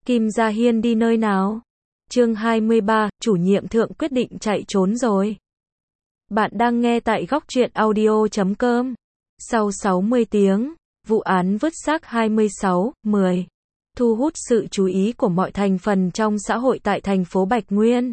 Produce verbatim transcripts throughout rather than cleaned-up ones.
Kim Gia Hiên đi nơi nào? Chương hai mươi ba, chủ nhiệm thượng quyết định chạy trốn rồi. Bạn đang nghe tại góc truyện audio chấm com. Sau sáu mươi tiếng, vụ án vứt xác hai mươi sáu mười thu hút sự chú ý của mọi thành phần trong xã hội tại thành phố Bạch Nguyên.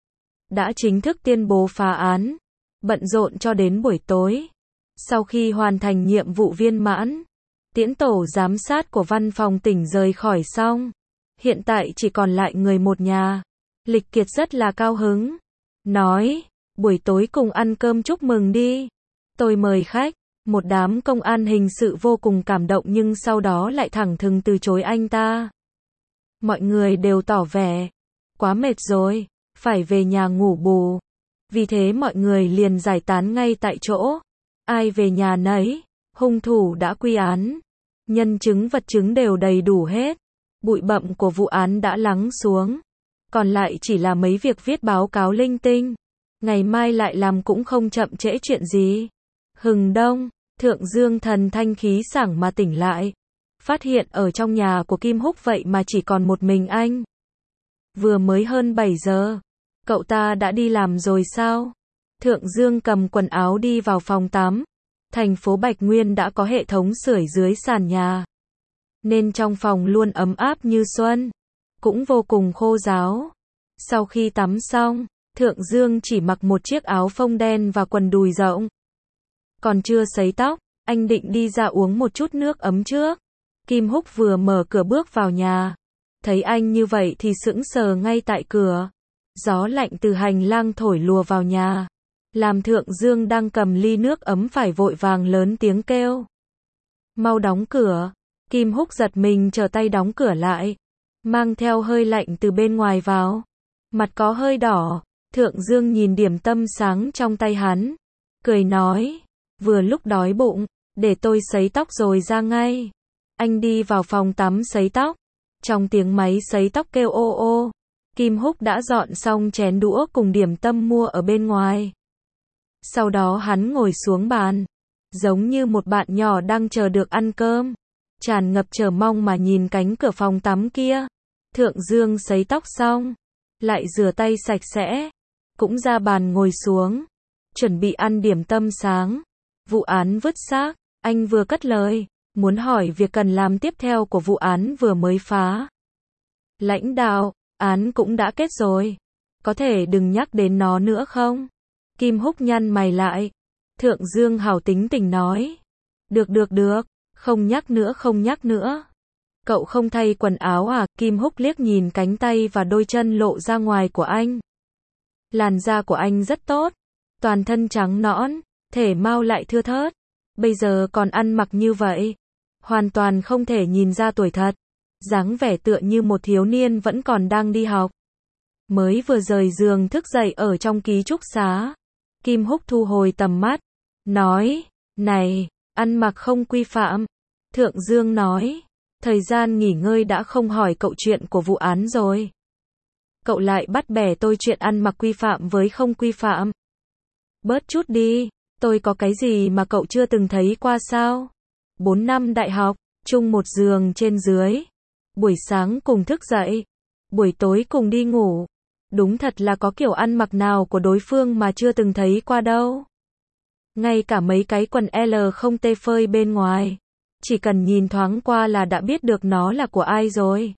Đã chính thức tuyên bố phá án, bận rộn cho đến buổi tối. Sau khi hoàn thành nhiệm vụ viên mãn, tiễn tổ giám sát của văn phòng tỉnh rời khỏi xong. Hiện tại chỉ còn lại người một nhà. Lịch Kiệt rất là cao hứng. Nói, buổi tối cùng ăn cơm chúc mừng đi. Tôi mời khách. Một đám công an hình sự vô cùng cảm động nhưng sau đó lại thẳng thừng từ chối anh ta. Mọi người đều tỏ vẻ, quá mệt rồi, phải về nhà ngủ bù. Vì thế mọi người liền giải tán ngay tại chỗ. Ai về nhà nấy, hung thủ đã quy án. Nhân chứng vật chứng đều đầy đủ hết. Bụi bặm của vụ án đã lắng xuống. Còn lại chỉ là mấy việc viết báo cáo linh tinh. Ngày mai lại làm cũng không chậm trễ chuyện gì. Hừng đông, Thượng Dương thần thanh khí sảng mà tỉnh lại. Phát hiện ở trong nhà của Kim Húc vậy mà chỉ còn một mình anh. Vừa mới hơn bảy giờ. Cậu ta đã đi làm rồi sao? Thượng Dương cầm quần áo đi vào phòng tắm. Thành phố Bạch Nguyên đã có hệ thống sưởi dưới sàn nhà. Nên trong phòng luôn ấm áp như xuân. Cũng vô cùng khô ráo. Sau khi tắm xong, Thượng Dương chỉ mặc một chiếc áo phông đen và quần đùi rộng. Còn chưa sấy tóc, anh định đi ra uống một chút nước ấm trước. Kim Húc vừa mở cửa bước vào nhà. Thấy anh như vậy thì sững sờ ngay tại cửa. Gió lạnh từ hành lang thổi lùa vào nhà. Làm Thượng Dương đang cầm ly nước ấm phải vội vàng lớn tiếng kêu. Mau đóng cửa. Kim Húc giật mình trở tay đóng cửa lại. Mang theo hơi lạnh từ bên ngoài vào. Mặt có hơi đỏ. Thượng Dương nhìn điểm tâm sáng trong tay hắn. Cười nói. Vừa lúc đói bụng. Để tôi sấy tóc rồi ra ngay. Anh đi vào phòng tắm sấy tóc. Trong tiếng máy sấy tóc kêu ô ô. Kim Húc đã dọn xong chén đũa cùng điểm tâm mua ở bên ngoài. Sau đó hắn ngồi xuống bàn. Giống như một bạn nhỏ đang chờ được ăn cơm. Tràn ngập chờ mong mà nhìn cánh cửa phòng tắm kia. Thượng Dương sấy tóc xong. Lại rửa tay sạch sẽ. Cũng ra bàn ngồi xuống. Chuẩn bị ăn điểm tâm sáng. Vụ án vứt xác. Anh vừa cất lời. Muốn hỏi việc cần làm tiếp theo của vụ án vừa mới phá. Lãnh đạo, án cũng đã kết rồi. Có thể đừng nhắc đến nó nữa không? Kim Húc nhăn mày lại. Thượng Dương hào tính tình nói. Được được được. Không nhắc nữa không nhắc nữa. Cậu không thay quần áo à? Kim Húc liếc nhìn cánh tay và đôi chân lộ ra ngoài của anh. Làn da của anh rất tốt. Toàn thân trắng nõn. Thể mao lại thưa thớt. Bây giờ còn ăn mặc như vậy. Hoàn toàn không thể nhìn ra tuổi thật. Dáng vẻ tựa như một thiếu niên vẫn còn đang đi học. Mới vừa rời giường thức dậy ở trong ký túc xá. Kim Húc thu hồi tầm mắt. Nói. Này, ăn mặc không quy phạm. Thượng Dương nói. Thời gian nghỉ ngơi đã không hỏi cậu chuyện của vụ án rồi. Cậu lại bắt bẻ tôi chuyện ăn mặc quy phạm với không quy phạm. Bớt chút đi. Tôi có cái gì mà cậu chưa từng thấy qua sao? Bốn năm đại học, chung một giường trên dưới. Buổi sáng cùng thức dậy. Buổi tối cùng đi ngủ. Đúng thật là có kiểu ăn mặc nào của đối phương mà chưa từng thấy qua đâu. Ngay cả mấy cái quần L không tê phơi bên ngoài. Chỉ cần nhìn thoáng qua là đã biết được nó là của ai rồi.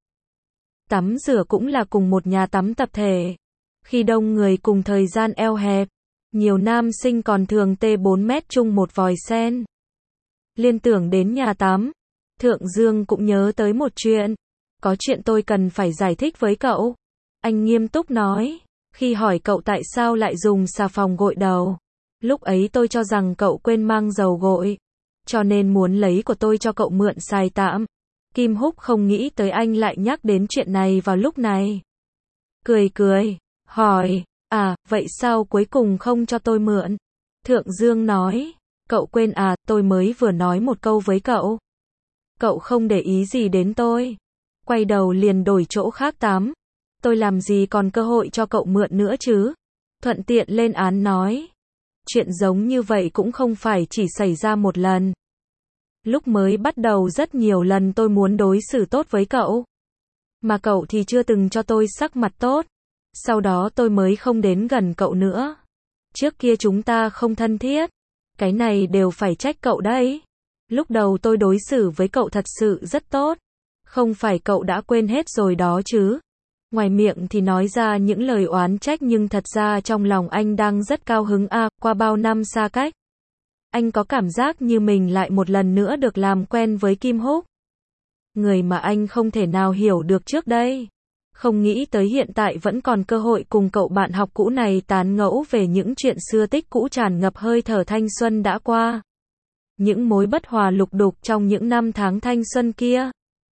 Tắm rửa cũng là cùng một nhà tắm tập thể. Khi đông người cùng thời gian eo hẹp. Nhiều nam sinh còn thường tê bốn mét chung một vòi sen. Liên tưởng đến nhà tắm. Thượng Dương cũng nhớ tới một chuyện. Có chuyện tôi cần phải giải thích với cậu. Anh nghiêm túc nói. Khi hỏi cậu tại sao lại dùng xà phòng gội đầu. Lúc ấy tôi cho rằng cậu quên mang dầu gội. Cho nên muốn lấy của tôi cho cậu mượn xài tạm. Kim Húc không nghĩ tới anh lại nhắc đến chuyện này vào lúc này. Cười cười. Hỏi. À, vậy sao cuối cùng không cho tôi mượn? Thượng Dương nói. Cậu quên à, tôi mới vừa nói một câu với cậu. Cậu không để ý gì đến tôi. Quay đầu liền đổi chỗ khác tắm. Tôi làm gì còn cơ hội cho cậu mượn nữa chứ? Thuận tiện lên án nói. Chuyện giống như vậy cũng không phải chỉ xảy ra một lần. Lúc mới bắt đầu rất nhiều lần tôi muốn đối xử tốt với cậu. Mà cậu thì chưa từng cho tôi sắc mặt tốt. Sau đó tôi mới không đến gần cậu nữa. Trước kia chúng ta không thân thiết. Cái này đều phải trách cậu đấy. Lúc đầu tôi đối xử với cậu thật sự rất tốt. Không phải cậu đã quên hết rồi đó chứ. Ngoài miệng thì nói ra những lời oán trách nhưng thật ra trong lòng anh đang rất cao hứng à, qua bao năm xa cách. Anh có cảm giác như mình lại một lần nữa được làm quen với Kim Húc. Người mà anh không thể nào hiểu được trước đây. Không nghĩ tới hiện tại vẫn còn cơ hội cùng cậu bạn học cũ này tán ngẫu về những chuyện xưa tích cũ tràn ngập hơi thở thanh xuân đã qua. Những mối bất hòa lục đục trong những năm tháng thanh xuân kia.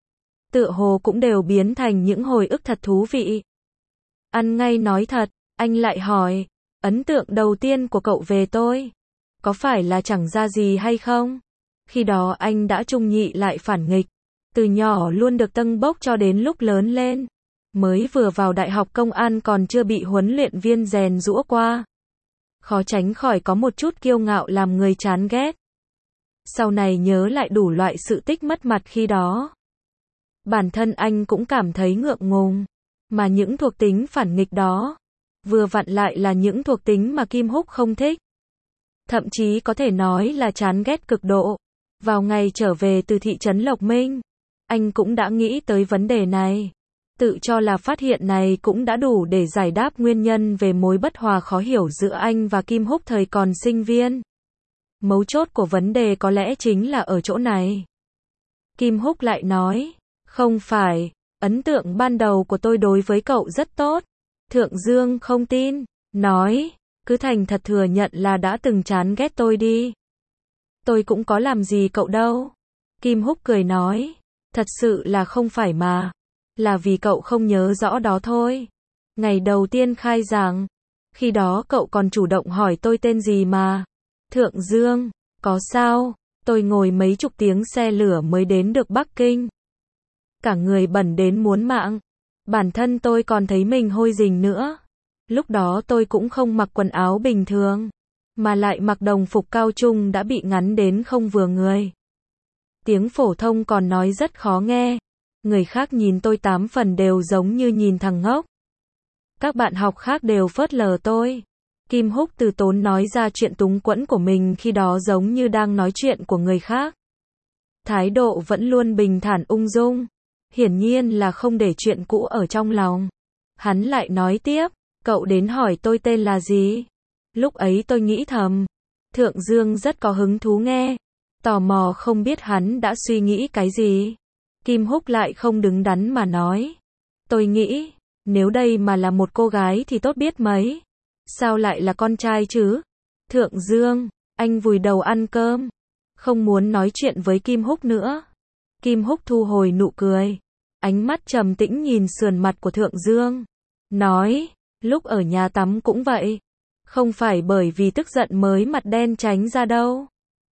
Tựa hồ cũng đều biến thành những hồi ức thật thú vị. Ăn ngay nói thật, anh lại hỏi, ấn tượng đầu tiên của cậu về tôi, có phải là chẳng ra gì hay không? Khi đó anh đã trung nhị lại phản nghịch, từ nhỏ luôn được tâng bốc cho đến lúc lớn lên. Mới vừa vào đại học công an còn chưa bị huấn luyện viên rèn giũa qua. Khó tránh khỏi có một chút kiêu ngạo làm người chán ghét. Sau này nhớ lại đủ loại sự tích mất mặt khi đó. Bản thân anh cũng cảm thấy ngượng ngùng. Mà những thuộc tính phản nghịch đó, vừa vặn lại là những thuộc tính mà Kim Húc không thích. Thậm chí có thể nói là chán ghét cực độ. Vào ngày trở về từ thị trấn Lộc Minh, anh cũng đã nghĩ tới vấn đề này. Tự cho là phát hiện này cũng đã đủ để giải đáp nguyên nhân về mối bất hòa khó hiểu giữa anh và Kim Húc thời còn sinh viên. Mấu chốt của vấn đề có lẽ chính là ở chỗ này. Kim Húc lại nói, không phải, ấn tượng ban đầu của tôi đối với cậu rất tốt. Thượng Dương không tin, nói, cứ thành thật thừa nhận là đã từng chán ghét tôi đi. Tôi cũng có làm gì cậu đâu. Kim Húc cười nói, thật sự là không phải mà. Là vì cậu không nhớ rõ đó thôi. Ngày đầu tiên khai giảng, khi đó cậu còn chủ động hỏi tôi tên gì mà. Thượng Dương, có sao? Tôi ngồi mấy chục tiếng xe lửa mới đến được Bắc Kinh. Cả người bẩn đến muốn mạng. Bản thân tôi còn thấy mình hôi rình nữa. Lúc đó tôi cũng không mặc quần áo bình thường, mà lại mặc đồng phục cao trung đã bị ngắn đến không vừa người. Tiếng phổ thông còn nói rất khó nghe. Người khác nhìn tôi tám phần đều giống như nhìn thằng ngốc. Các bạn học khác đều phớt lờ tôi. Kim Húc từ tốn nói ra chuyện túng quẫn của mình khi đó giống như đang nói chuyện của người khác. Thái độ vẫn luôn bình thản ung dung. Hiển nhiên là không để chuyện cũ ở trong lòng. Hắn lại nói tiếp, cậu đến hỏi tôi tên là gì? Lúc ấy tôi nghĩ thầm, Thượng Dương rất có hứng thú nghe. Tò mò không biết hắn đã suy nghĩ cái gì. Kim Húc lại không đứng đắn mà nói. Tôi nghĩ, nếu đây mà là một cô gái thì tốt biết mấy. Sao lại là con trai chứ? Thượng Dương, anh vùi đầu ăn cơm. Không muốn nói chuyện với Kim Húc nữa. Kim Húc thu hồi nụ cười. Ánh mắt trầm tĩnh nhìn sườn mặt của Thượng Dương. Nói, lúc ở nhà tắm cũng vậy. Không phải bởi vì tức giận mới mặt đen tránh ra đâu.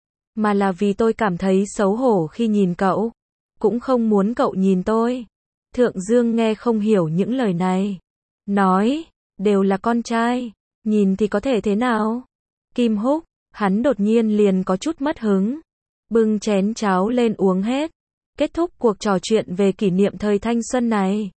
Mà là vì tôi cảm thấy xấu hổ khi nhìn cậu. Cũng không muốn cậu nhìn tôi. Thượng Dương nghe không hiểu những lời này. Nói, đều là con trai. Nhìn thì có thể thế nào? Kim Húc, hắn đột nhiên liền có chút mất hứng. Bưng chén cháo lên uống hết. Kết thúc cuộc trò chuyện về kỷ niệm thời thanh xuân này.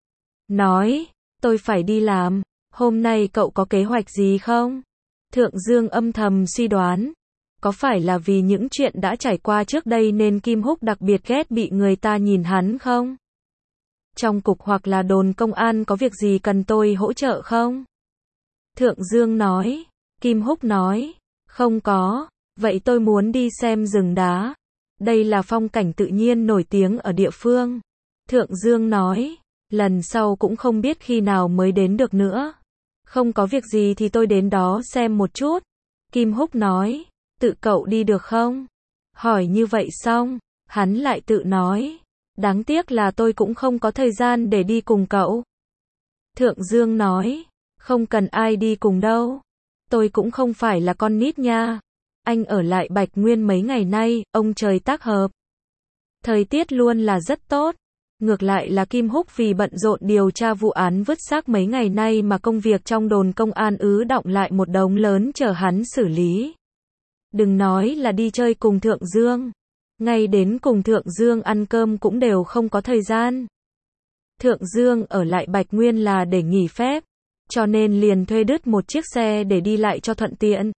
Nói, tôi phải đi làm. Hôm nay cậu có kế hoạch gì không? Thượng Dương âm thầm suy đoán. Có phải là vì những chuyện đã trải qua trước đây nên Kim Húc đặc biệt ghét bị người ta nhìn hắn không? Trong cục hoặc là đồn công an có việc gì cần tôi hỗ trợ không? Thượng Dương nói. Kim Húc nói. Không có. Vậy tôi muốn đi xem rừng đá. Đây là phong cảnh tự nhiên nổi tiếng ở địa phương. Thượng Dương nói. Lần sau cũng không biết khi nào mới đến được nữa. Không có việc gì thì tôi đến đó xem một chút. Kim Húc nói. Tự cậu đi được không? Hỏi như vậy xong, hắn lại tự nói. Đáng tiếc là tôi cũng không có thời gian để đi cùng cậu. Thượng Dương nói. Không cần ai đi cùng đâu. Tôi cũng không phải là con nít nha. Anh ở lại Bạch Nguyên mấy ngày nay, ông trời tác hợp. Thời tiết luôn là rất tốt. Ngược lại là Kim Húc vì bận rộn điều tra vụ án vứt xác mấy ngày nay mà công việc trong đồn công an ứ đọng lại một đống lớn chờ hắn xử lý. Đừng nói là đi chơi cùng Thượng Dương. Ngay đến cùng Thượng Dương ăn cơm cũng đều không có thời gian. Thượng Dương ở lại Bạch Nguyên là để nghỉ phép, cho nên liền thuê đứt một chiếc xe để đi lại cho thuận tiện.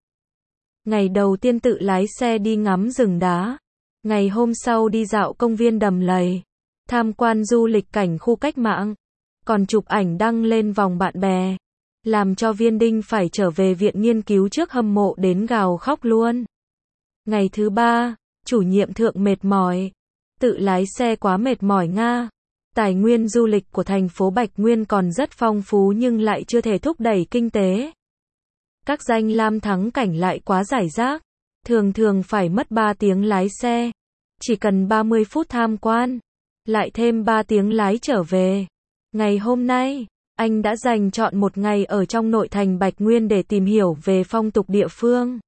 Ngày đầu tiên tự lái xe đi ngắm rừng đá, ngày hôm sau đi dạo công viên Đầm Lầy, tham quan du lịch cảnh khu cách mạng, còn chụp ảnh đăng lên vòng bạn bè, làm cho Viên Đinh phải trở về viện nghiên cứu trước hâm mộ đến gào khóc luôn. Ngày thứ ba, chủ nhiệm thượng mệt mỏi, tự lái xe quá mệt mỏi nga. Tài nguyên du lịch của thành phố Bạch Nguyên còn rất phong phú nhưng lại chưa thể thúc đẩy kinh tế. Các danh lam thắng cảnh lại quá rải rác, thường thường phải mất ba tiếng lái xe, chỉ cần ba mươi phút tham quan, lại thêm ba tiếng lái trở về. Ngày hôm nay, anh đã dành trọn một ngày ở trong nội thành Bạch Nguyên để tìm hiểu về phong tục địa phương,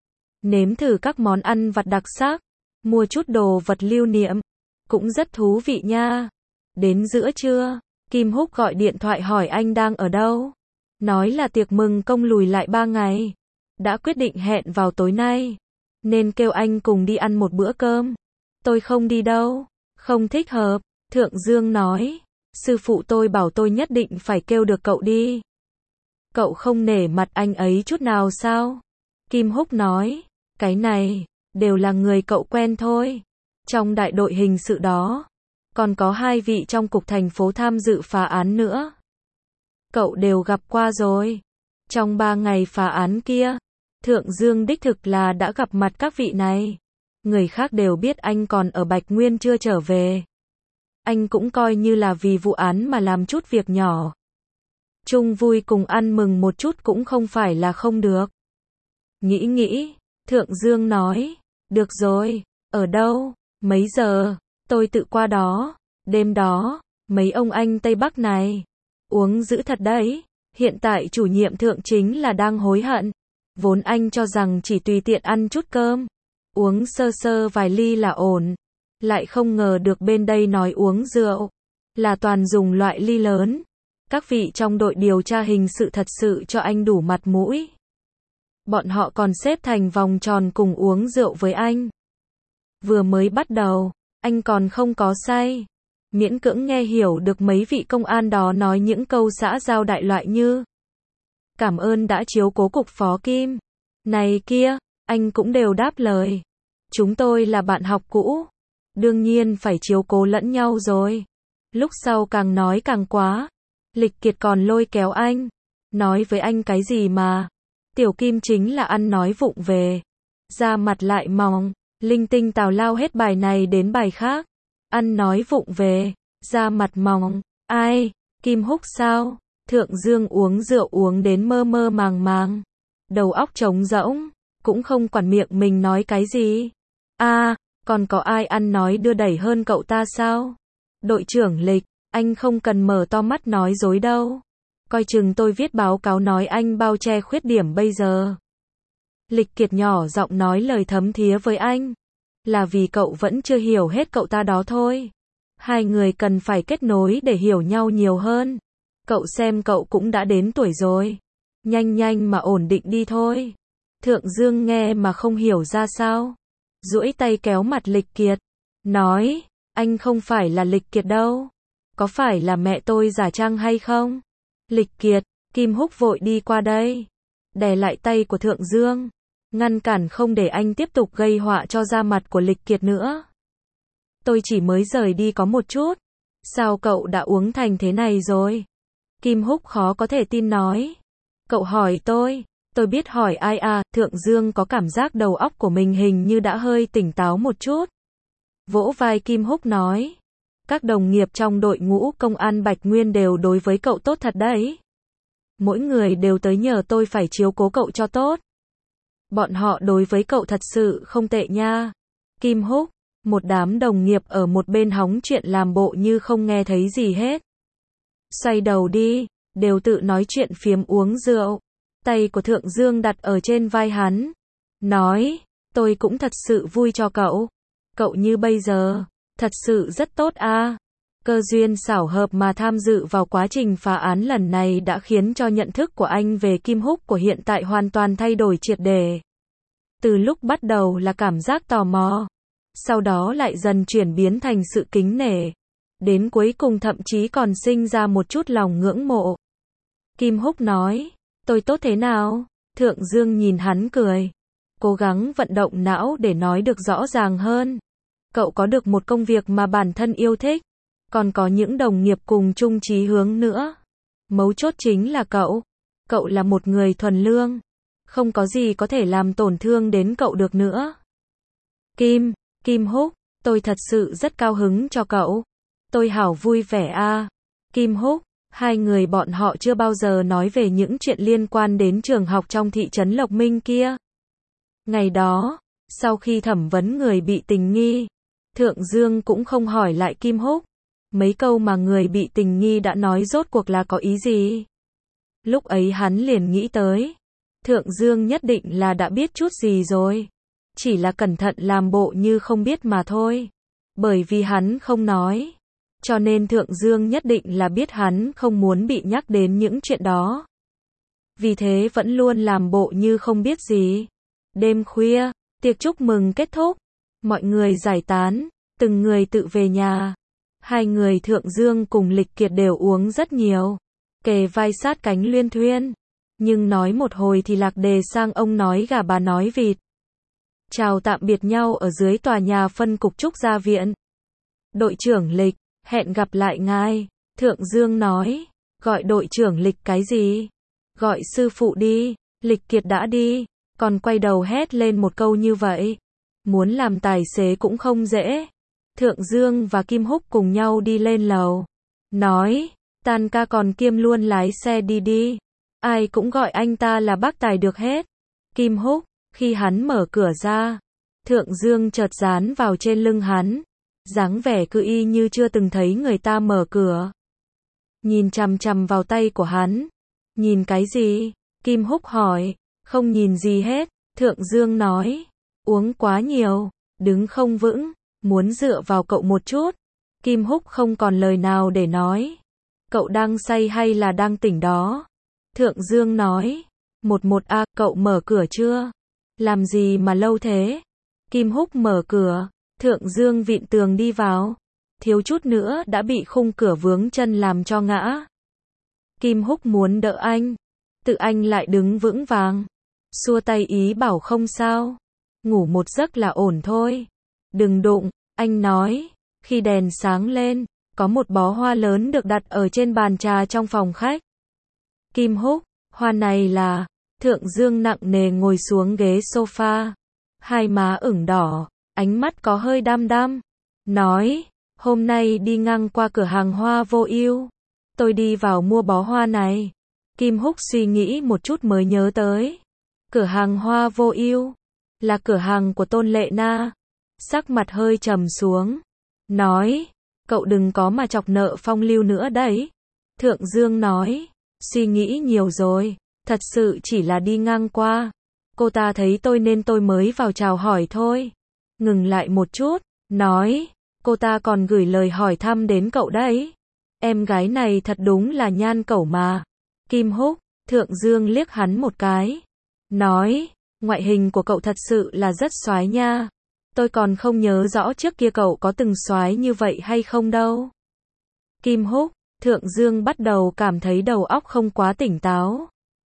nếm thử các món ăn vặt đặc sắc, mua chút đồ vật lưu niệm, cũng rất thú vị nha. Đến giữa trưa, Kim Húc gọi điện thoại hỏi anh đang ở đâu. Nói là tiệc mừng công lùi lại ba ngày. Đã quyết định hẹn vào tối nay, nên kêu anh cùng đi ăn một bữa cơm. Tôi không đi đâu, không thích hợp. Thượng Dương nói, sư phụ tôi bảo tôi nhất định phải kêu được cậu đi. Cậu không nể mặt anh ấy chút nào sao? Kim Húc nói, cái này, đều là người cậu quen thôi. Trong đại đội hình sự đó, còn có hai vị trong cục thành phố tham dự phá án nữa. Cậu đều gặp qua rồi. Trong ba ngày phá án kia, Thượng Dương đích thực là đã gặp mặt các vị này. Người khác đều biết anh còn ở Bạch Nguyên chưa trở về. Anh cũng coi như là vì vụ án mà làm chút việc nhỏ. Chung vui cùng ăn mừng một chút cũng không phải là không được. Nghĩ nghĩ, Thượng Dương nói, được rồi, ở đâu, mấy giờ, tôi tự qua đó. Đêm đó, mấy ông anh Tây Bắc này, uống dữ thật đấy. Hiện tại chủ nhiệm thượng chính là đang hối hận. Vốn anh cho rằng chỉ tùy tiện ăn chút cơm, uống sơ sơ vài ly là ổn. Lại không ngờ được bên đây nói uống rượu, là toàn dùng loại ly lớn. Các vị trong đội điều tra hình sự thật sự cho anh đủ mặt mũi. Bọn họ còn xếp thành vòng tròn cùng uống rượu với anh. Vừa mới bắt đầu, anh còn không có say. Miễn cưỡng nghe hiểu được mấy vị công an đó nói những câu xã giao đại loại như cảm ơn đã chiếu cố cục phó Kim. Này kia, anh cũng đều đáp lời. Chúng tôi là bạn học cũ. Đương nhiên phải chiếu cố lẫn nhau rồi. Lúc sau càng nói càng quá. Lịch Kiệt còn lôi kéo anh. Nói với anh cái gì mà. Tiểu Kim chính là ăn nói vụng về. Da mặt lại mỏng. Linh tinh tào lao hết bài này đến bài khác. Ăn nói vụng về. Da mặt mỏng. Ai? Kim Húc sao? Thượng Dương uống rượu uống đến mơ mơ màng màng. Đầu óc trống rỗng. Cũng không quản miệng mình nói cái gì. À, còn có ai ăn nói đưa đẩy hơn cậu ta sao? Đội trưởng Lịch, anh không cần mở to mắt nói dối đâu. Coi chừng tôi viết báo cáo nói anh bao che khuyết điểm bây giờ. Lịch Kiệt nhỏ giọng nói lời thấm thía với anh. Là vì cậu vẫn chưa hiểu hết cậu ta đó thôi. Hai người cần phải kết nối để hiểu nhau nhiều hơn. Cậu xem cậu cũng đã đến tuổi rồi. Nhanh nhanh mà ổn định đi thôi. Thượng Dương nghe mà không hiểu ra sao. Duỗi tay kéo mặt Lịch Kiệt. Nói, anh không phải là Lịch Kiệt đâu. Có phải là mẹ tôi giả trang hay không? Lịch Kiệt, Kim Húc vội đi qua đây. Đè lại tay của Thượng Dương. Ngăn cản không để anh tiếp tục gây họa cho da mặt của Lịch Kiệt nữa. Tôi chỉ mới rời đi có một chút. Sao cậu đã uống thành thế này rồi? Kim Húc khó có thể tin nói. Cậu hỏi tôi. Tôi biết hỏi ai à, Thượng Dương có cảm giác đầu óc của mình hình như đã hơi tỉnh táo một chút. Vỗ vai Kim Húc nói. Các đồng nghiệp trong đội ngũ công an Bạch Nguyên đều đối với cậu tốt thật đấy. Mỗi người đều tới nhờ tôi phải chiếu cố cậu cho tốt. Bọn họ đối với cậu thật sự không tệ nha. Kim Húc, một đám đồng nghiệp ở một bên hóng chuyện làm bộ như không nghe thấy gì hết. Xoay đầu đi, đều tự nói chuyện phiếm uống rượu. Tay của Thượng Dương đặt ở trên vai hắn. Nói, tôi cũng thật sự vui cho cậu. Cậu như bây giờ, thật sự rất tốt à. Cơ duyên xảo hợp mà tham dự vào quá trình phá án lần này đã khiến cho nhận thức của anh về Kim Húc của hiện tại hoàn toàn thay đổi triệt để. Từ lúc bắt đầu là cảm giác tò mò, sau đó lại dần chuyển biến thành sự kính nể. đến cuối cùng thậm chí còn sinh ra một chút lòng ngưỡng mộ. Kim Húc nói, tôi tốt thế nào? Thượng Dương nhìn hắn cười, cố gắng vận động não để nói được rõ ràng hơn. Cậu có được một công việc mà bản thân yêu thích, còn có những đồng nghiệp cùng chung chí hướng nữa. Mấu chốt chính là cậu. Cậu là một người thuần lương. Không có gì có thể làm tổn thương đến cậu được nữa. Kim, Kim Húc, tôi thật sự rất cao hứng cho cậu. Tôi hảo vui vẻ a. Kim Húc, hai người bọn họ chưa bao giờ nói về những chuyện liên quan đến trường học trong thị trấn Lộc Minh kia. Ngày đó, sau khi thẩm vấn người bị tình nghi, Thượng Dương cũng không hỏi lại Kim Húc. Mấy câu mà người bị tình nghi đã nói rốt cuộc là có ý gì? Lúc ấy hắn liền nghĩ tới. Thượng Dương nhất định là đã biết chút gì rồi. Chỉ là cẩn thận làm bộ như không biết mà thôi. Bởi vì hắn không nói. Cho nên Thượng Dương nhất định là biết hắn không muốn bị nhắc đến những chuyện đó. Vì thế vẫn luôn làm bộ như không biết gì. Đêm khuya, tiệc chúc mừng kết thúc. Mọi người giải tán, từng người tự về nhà. Hai người Thượng Dương cùng Lịch Kiệt đều uống rất nhiều. Kề vai sát cánh luyên thuyên. Nhưng nói một hồi thì lạc đề sang ông nói gà bà nói vịt. Chào tạm biệt nhau ở dưới tòa nhà phân cục Trúc Gia Viện. Đội trưởng Lịch, hẹn gặp lại ngài. Thượng Dương nói, gọi đội trưởng Lịch cái gì? Gọi sư phụ đi. Lịch Kiệt đã đi, còn quay đầu hét lên một câu như vậy. Muốn làm tài xế cũng không dễ. Thượng Dương và Kim Húc cùng nhau đi lên lầu. Nói, tan ca còn kiêm luôn lái xe đi đi. Ai cũng gọi anh ta là bác tài được hết. Kim Húc, khi hắn mở cửa ra, Thượng Dương chợt dán vào trên lưng hắn. Dáng vẻ cứ y như chưa từng thấy người ta mở cửa. Nhìn chằm chằm vào tay của hắn. Nhìn cái gì? Kim Húc hỏi. Không nhìn gì hết. Thượng Dương nói. Uống quá nhiều, đứng không vững, muốn dựa vào cậu một chút. Kim Húc không còn lời nào để nói. Cậu đang say hay là đang tỉnh đó? Thượng Dương nói. Một một a, cậu mở cửa chưa? Làm gì mà lâu thế? Kim Húc mở cửa. Thượng Dương vịn tường đi vào. Thiếu chút nữa đã bị khung cửa vướng chân làm cho ngã. Kim Húc muốn đỡ anh. Tự anh lại đứng vững vàng. Xua tay ý bảo không sao. Ngủ một giấc là ổn thôi. Đừng đụng, anh nói. Khi đèn sáng lên, có một bó hoa lớn được đặt ở trên bàn trà trong phòng khách. Kim Húc, hoa này là... Thượng Dương nặng nề ngồi xuống ghế sofa. Hai má ửng đỏ, ánh mắt có hơi đăm đăm. Nói, hôm nay đi ngang qua cửa hàng hoa vô ưu. Tôi đi vào mua bó hoa này. Kim Húc suy nghĩ một chút mới nhớ tới. Cửa hàng hoa vô ưu là cửa hàng của Tôn Lệ Na. Sắc mặt hơi trầm xuống. Nói, cậu đừng có mà chọc nợ Phong Lưu nữa đấy. Thượng Dương nói, suy nghĩ nhiều rồi. Thật sự chỉ là đi ngang qua. Cô ta thấy tôi nên tôi mới vào chào hỏi thôi. Ngừng lại một chút, nói, cô ta còn gửi lời hỏi thăm đến cậu đấy. Em gái này thật đúng là nhan cẩu mà. Kim Húc, Thượng Dương liếc hắn một cái. Nói, ngoại hình của cậu thật sự là rất xoái nha. Tôi còn không nhớ rõ trước kia cậu có từng xoái như vậy hay không đâu. Kim Húc, Thượng Dương bắt đầu cảm thấy đầu óc không quá tỉnh táo.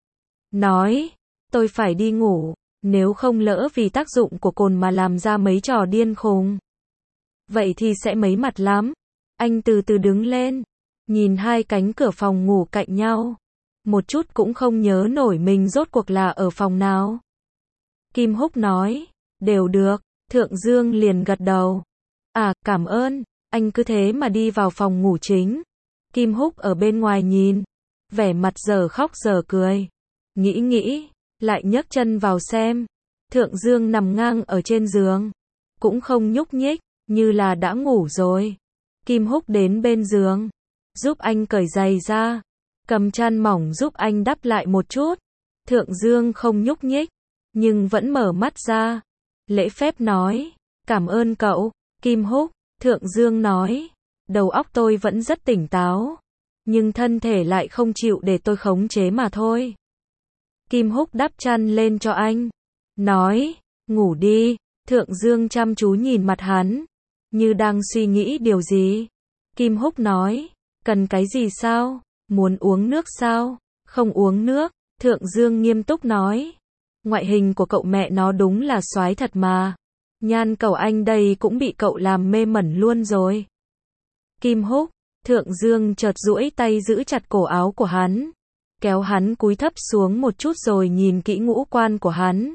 Nói, tôi phải đi ngủ, nếu không lỡ vì tác dụng của cồn mà làm ra mấy trò điên khùng. Vậy thì sẽ mấy mặt lắm. Anh từ từ đứng lên, nhìn hai cánh cửa phòng ngủ cạnh nhau. Một chút cũng không nhớ nổi mình rốt cuộc là ở phòng nào. Kim Húc nói, đều được. Thượng Dương liền gật đầu. À, cảm ơn, anh cứ thế mà đi vào phòng ngủ chính. Kim Húc ở bên ngoài nhìn, vẻ mặt giờ khóc giờ cười. Nghĩ nghĩ, lại nhấc chân vào xem. Thượng Dương nằm ngang ở trên giường, cũng không nhúc nhích, như là đã ngủ rồi. Kim Húc đến bên giường, giúp anh cởi giày ra, cầm chăn mỏng giúp anh đắp lại một chút. Thượng Dương không nhúc nhích, nhưng vẫn mở mắt ra. Lễ phép nói, cảm ơn cậu. Kim Húc, Thượng Dương nói, đầu óc tôi vẫn rất tỉnh táo, nhưng thân thể lại không chịu để tôi khống chế mà thôi. Kim Húc đắp chăn lên cho anh, nói, ngủ đi. Thượng Dương chăm chú nhìn mặt hắn, như đang suy nghĩ điều gì. Kim Húc nói, cần cái gì sao? Muốn uống nước sao? Không uống nước, Thượng Dương nghiêm túc nói. Ngoại hình của cậu mẹ nó đúng là soái thật mà. Nhan Cầu Anh đây cũng bị cậu làm mê mẩn luôn rồi. Kim Húc, Thượng Dương chợt duỗi tay giữ chặt cổ áo của hắn, kéo hắn cúi thấp xuống một chút rồi nhìn kỹ ngũ quan của hắn.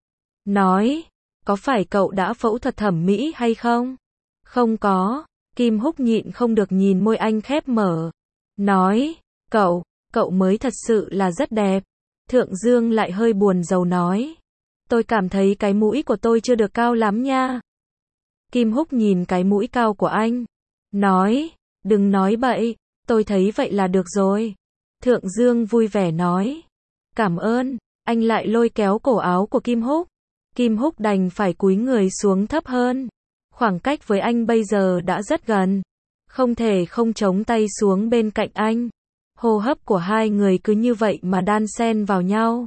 Nói, có phải cậu đã phẫu thuật thẩm mỹ hay không? Không có. Kim Húc nhịn không được nhìn môi anh khép mở. Nói, cậu, cậu mới thật sự là rất đẹp. Thượng Dương lại hơi buồn rầu nói. Tôi cảm thấy cái mũi của tôi chưa được cao lắm nha. Kim Húc nhìn cái mũi cao của anh. Nói, đừng nói bậy, tôi thấy vậy là được rồi. Thượng Dương vui vẻ nói. Cảm ơn, anh lại lôi kéo cổ áo của Kim Húc. Kim Húc đành phải cúi người xuống thấp hơn. Khoảng cách với anh bây giờ đã rất gần. Không thể không chống tay xuống bên cạnh anh. Hô hấp của hai người cứ như vậy mà đan xen vào nhau.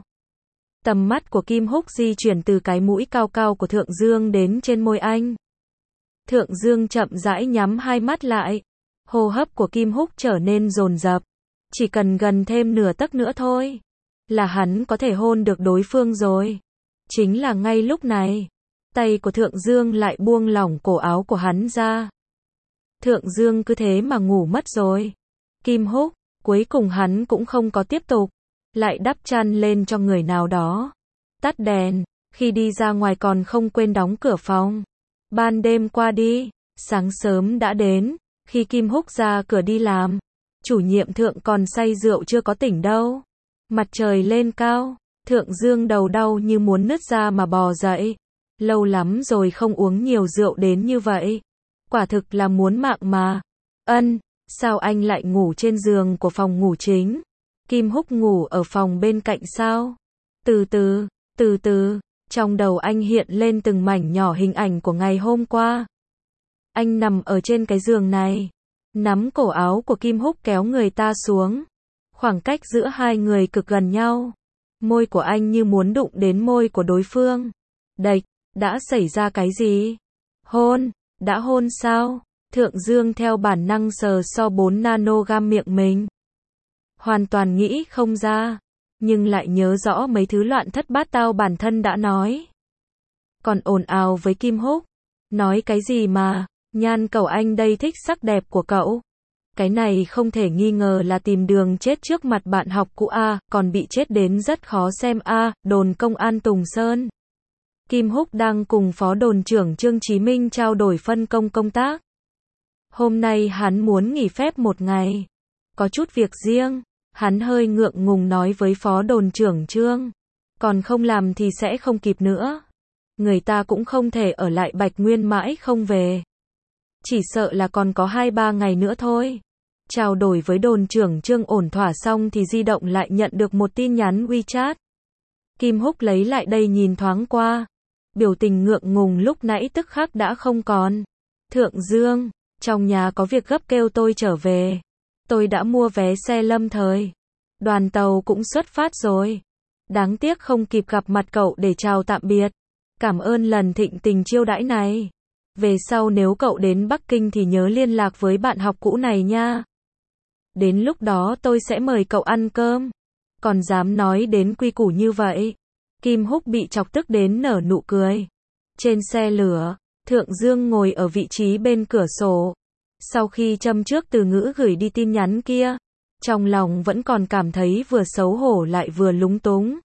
Tầm mắt của Kim Húc di chuyển từ cái mũi cao cao của Thượng Dương đến trên môi anh. Thượng Dương chậm rãi nhắm hai mắt lại. Hô hấp của Kim Húc trở nên dồn dập. Chỉ cần gần thêm nửa tấc nữa thôi, là hắn có thể hôn được đối phương rồi. Chính là ngay lúc này, tay của Thượng Dương lại buông lỏng cổ áo của hắn ra. Thượng Dương cứ thế mà ngủ mất rồi. Kim Húc, cuối cùng hắn cũng không có tiếp tục, lại đắp chăn lên cho người nào đó. Tắt đèn, khi đi ra ngoài còn không quên đóng cửa phòng. Ban đêm qua đi, sáng sớm đã đến, khi Kim Húc ra cửa đi làm, chủ nhiệm Thượng còn say rượu chưa có tỉnh đâu. Mặt trời lên cao, Thượng Dương đầu đau như muốn nứt ra mà bò dậy. Lâu lắm rồi không uống nhiều rượu đến như vậy. Quả thực là muốn mạng mà. Ân, sao anh lại ngủ trên giường của phòng ngủ chính? Kim Húc ngủ ở phòng bên cạnh sao? Từ từ, từ từ, trong đầu anh hiện lên từng mảnh nhỏ hình ảnh của ngày hôm qua. Anh nằm ở trên cái giường này, nắm cổ áo của Kim Húc kéo người ta xuống. Khoảng cách giữa hai người cực gần nhau. Môi của anh như muốn đụng đến môi của đối phương. Đạch, đã xảy ra cái gì? Hôn, đã hôn sao? Thượng Dương theo bản năng sờ so bốn nanogam miệng mình. Hoàn toàn nghĩ không ra, nhưng lại nhớ rõ mấy thứ loạn thất bát tao bản thân đã nói. Còn ồn ào với Kim Húc. Nói cái gì mà, Nhan Cầu Anh đây thích sắc đẹp của cậu. Cái này không thể nghi ngờ là tìm đường chết trước mặt bạn học cũ A, còn bị chết đến rất khó xem A, đồn công an Tùng Sơn. Kim Húc đang cùng Phó đồn trưởng Trương Chí Minh trao đổi phân công công tác. Hôm nay hắn muốn nghỉ phép một ngày. Có chút việc riêng, hắn hơi ngượng ngùng nói với Phó đồn trưởng Trương. Còn không làm thì sẽ không kịp nữa. Người ta cũng không thể ở lại Bạch Nguyên mãi không về. Chỉ sợ là còn có hai ba ngày nữa thôi. Trao đổi với đồn trưởng Trương ổn thỏa xong thì di động lại nhận được một tin nhắn WeChat. Kim Húc lấy lại đây nhìn thoáng qua. Biểu tình ngượng ngùng lúc nãy tức khắc đã không còn. Thượng Dương, trong nhà có việc gấp kêu tôi trở về. Tôi đã mua vé xe lâm thời. Đoàn tàu cũng xuất phát rồi. Đáng tiếc không kịp gặp mặt cậu để chào tạm biệt. Cảm ơn lần thịnh tình chiêu đãi này. Về sau nếu cậu đến Bắc Kinh thì nhớ liên lạc với bạn học cũ này nha. Đến lúc đó tôi sẽ mời cậu ăn cơm. Còn dám nói đến quy củ như vậy. Kim Húc bị chọc tức đến nở nụ cười. Trên xe lửa, Thượng Dương ngồi ở vị trí bên cửa sổ. Sau khi châm trước từ ngữ gửi đi tin nhắn kia, trong lòng vẫn còn cảm thấy vừa xấu hổ lại vừa lúng túng.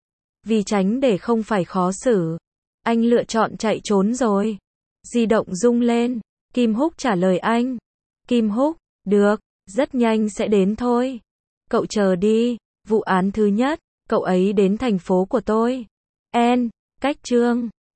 Vì tránh để không phải khó xử, anh lựa chọn chạy trốn rồi. Di động rung lên, Kim Húc trả lời anh. Kim Húc, được, rất nhanh sẽ đến thôi. Cậu chờ đi, vụ án thứ nhất, cậu ấy đến thành phố của tôi. En, cách Trương.